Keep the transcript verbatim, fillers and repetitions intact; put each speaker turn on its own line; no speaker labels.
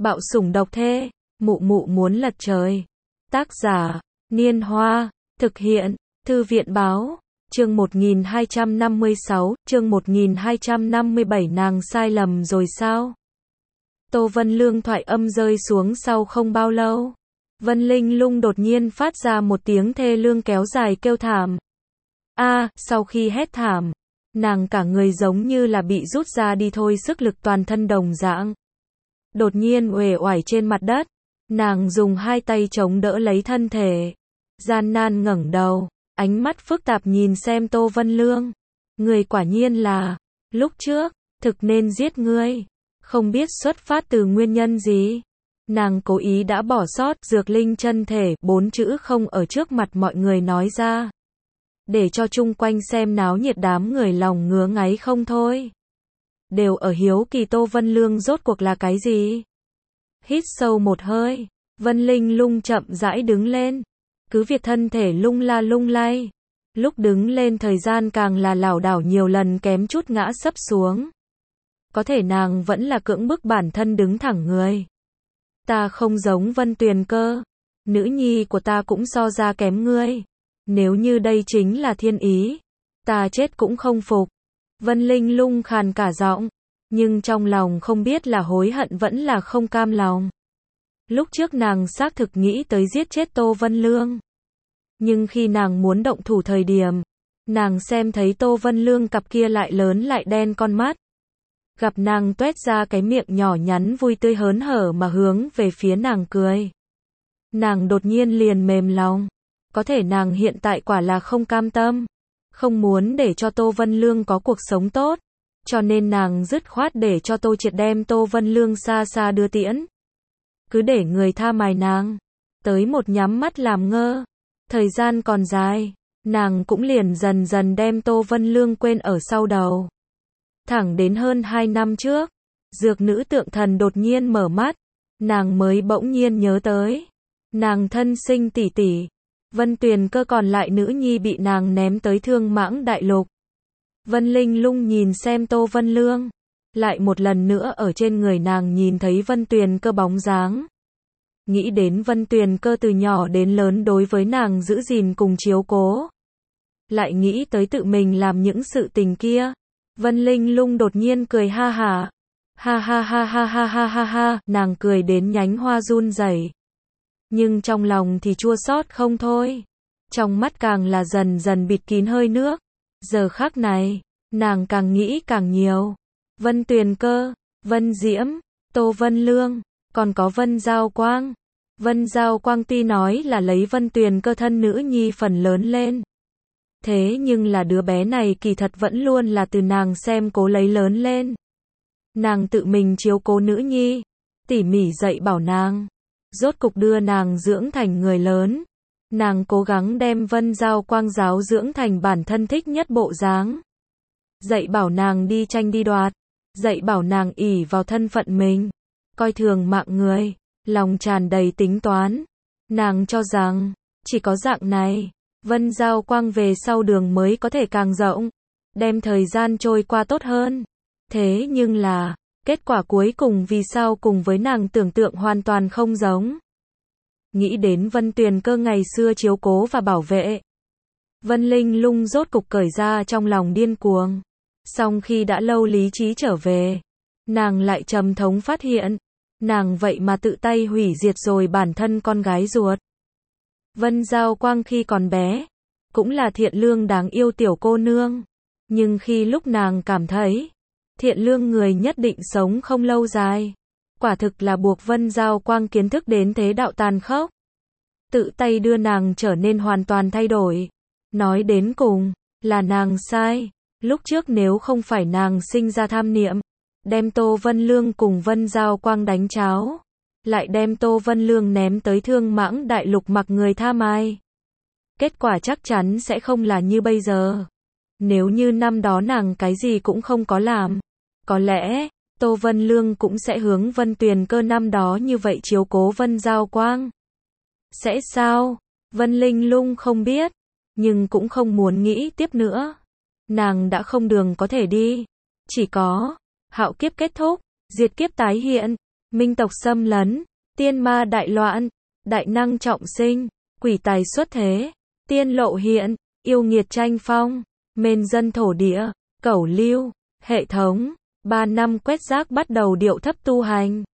Bạo sủng độc thê, mụ mụ muốn lật trời. Tác giả, Niên Hoa, thực hiện, Thư viện Báo, chương một nghìn hai trăm năm mươi sáu, chương một nghìn hai trăm năm mươi bảy nàng sai lầm rồi sao? Tô Vân Lương thoại âm rơi xuống sau không bao lâu. Vân Linh Lung đột nhiên phát ra một tiếng thê lương kéo dài kêu thảm. A, sau khi hét thảm, nàng cả người giống như là bị rút ra đi thôi sức lực toàn thân đồng dạng. Đột nhiên uể oải trên mặt đất, nàng dùng hai tay chống đỡ lấy thân thể, gian nan ngẩng đầu, ánh mắt phức tạp nhìn xem Tô Vân Lương. Người quả nhiên là, lúc trước, thực nên giết ngươi, không biết xuất phát từ nguyên nhân gì. Nàng cố ý đã bỏ sót dược linh chân thể, bốn chữ không ở trước mặt mọi người nói ra. Để cho chung quanh xem náo nhiệt đám người lòng ngứa ngáy không thôi. Đều ở hiếu kỳ Tô Vân Lương rốt cuộc là cái gì. Hít sâu một hơi, Vân Linh Lung chậm rãi đứng lên. Cứ việc thân thể lung la lung lay. Lúc đứng lên thời gian càng là lảo đảo nhiều lần kém chút ngã sấp xuống. Có thể nàng vẫn là cưỡng bức bản thân đứng thẳng người. Ta không giống Vân Tuyền Cơ. Nữ nhi của ta cũng so ra kém ngươi. Nếu như đây chính là thiên ý, ta chết cũng không phục. Vân Linh Lung khàn cả giọng, nhưng trong lòng không biết là hối hận vẫn là không cam lòng. Lúc trước nàng xác thực nghĩ tới giết chết Tô Vân Lương. Nhưng khi nàng muốn động thủ thời điểm, nàng xem thấy Tô Vân Lương cặp kia lại lớn lại đen con mắt. Gặp nàng tuét ra cái miệng nhỏ nhắn vui tươi hớn hở mà hướng về phía nàng cười. Nàng đột nhiên liền mềm lòng. Có thể nàng hiện tại quả là không cam tâm. Không muốn để cho Tô Vân Lương có cuộc sống tốt. Cho nên nàng dứt khoát để cho Tô Triệt đem Tô Vân Lương xa xa đưa tiễn. Cứ để người tha mài nàng. Tới một nhắm mắt làm ngơ. Thời gian còn dài. Nàng cũng liền dần dần đem Tô Vân Lương quên ở sau đầu. Thẳng đến hơn hai năm trước. Dược nữ tượng thần đột nhiên mở mắt. Nàng mới bỗng nhiên nhớ tới. Nàng thân sinh tỷ tỷ. Vân Tuyền Cơ còn lại nữ nhi bị nàng ném tới Thương Mãng Đại Lục. Vân Linh Lung nhìn xem Tô Vân Lương. Lại một lần nữa ở trên người nàng nhìn thấy Vân Tuyền Cơ bóng dáng. Nghĩ đến Vân Tuyền Cơ từ nhỏ đến lớn đối với nàng giữ gìn cùng chiếu cố. Lại nghĩ tới tự mình làm những sự tình kia. Vân Linh Lung đột nhiên cười ha hả. Ha ha ha ha ha ha ha ha, nàng cười đến nhánh hoa run rẩy. Nhưng trong lòng thì chua xót không thôi. Trong mắt càng là dần dần bịt kín hơi nước. Giờ khắc này, nàng càng nghĩ càng nhiều. Vân Tuyền Cơ, Vân Diễm, Tô Vân Lương, còn có Vân Giao Quang. Vân Giao Quang tuy nói là lấy Vân Tuyền Cơ thân nữ nhi phần lớn lên. Thế nhưng là đứa bé này kỳ thật vẫn luôn là từ nàng xem cố lấy lớn lên. Nàng tự mình chiếu cố nữ nhi, tỉ mỉ dạy bảo nàng. Rốt cục đưa nàng dưỡng thành người lớn. Nàng cố gắng đem Vân Giao Quang giáo dưỡng thành bản thân thích nhất bộ dáng. Dạy bảo nàng đi tranh đi đoạt. Dạy bảo nàng ỷ vào thân phận mình. Coi thường mạng người. Lòng tràn đầy tính toán. Nàng cho rằng, chỉ có dạng này, Vân Giao Quang về sau đường mới có thể càng rộng. Đem thời gian trôi qua tốt hơn. Thế nhưng là, kết quả cuối cùng vì sao cùng với nàng tưởng tượng hoàn toàn không giống. Nghĩ đến Vân Tuyền Cơ ngày xưa chiếu cố và bảo vệ. Vân Linh Lung rốt cục cởi ra trong lòng điên cuồng. Song khi đã lâu lý trí trở về, nàng lại trầm thống phát hiện. Nàng vậy mà tự tay hủy diệt rồi bản thân con gái ruột. Vân Giao Quang khi còn bé, cũng là thiện lương đáng yêu tiểu cô nương. Nhưng khi lúc nàng cảm thấy, thiện lương người nhất định sống không lâu dài. Quả thực là buộc Vân Giao Quang kiến thức đến thế đạo tàn khốc. Tự tay đưa nàng trở nên hoàn toàn thay đổi. Nói đến cùng, là nàng sai. Lúc trước nếu không phải nàng sinh ra tham niệm, đem Tô Vân Lương cùng Vân Giao Quang đánh cháo. Lại đem Tô Vân Lương ném tới Thương Mãng Đại Lục mặc người tha mai. Kết quả chắc chắn sẽ không là như bây giờ. Nếu như năm đó nàng cái gì cũng không có làm. Có lẽ, Tô Vân Lương cũng sẽ hướng Vân Tuyền Cơ năm đó như vậy chiếu cố Vân Giao Quang. Sẽ sao? Vân Linh Lung không biết, nhưng cũng không muốn nghĩ tiếp nữa. Nàng đã không đường có thể đi. Chỉ có, hạo kiếp kết thúc, diệt kiếp tái hiện. minh tộc xâm lấn, tiên ma đại loạn, đại năng trọng sinh, quỷ tài xuất thế, tiên lộ hiện, yêu nghiệt tranh phong, mên dân thổ địa, cẩu lưu, hệ thống, ba năm quét rác bắt đầu điệu thấp tu hành.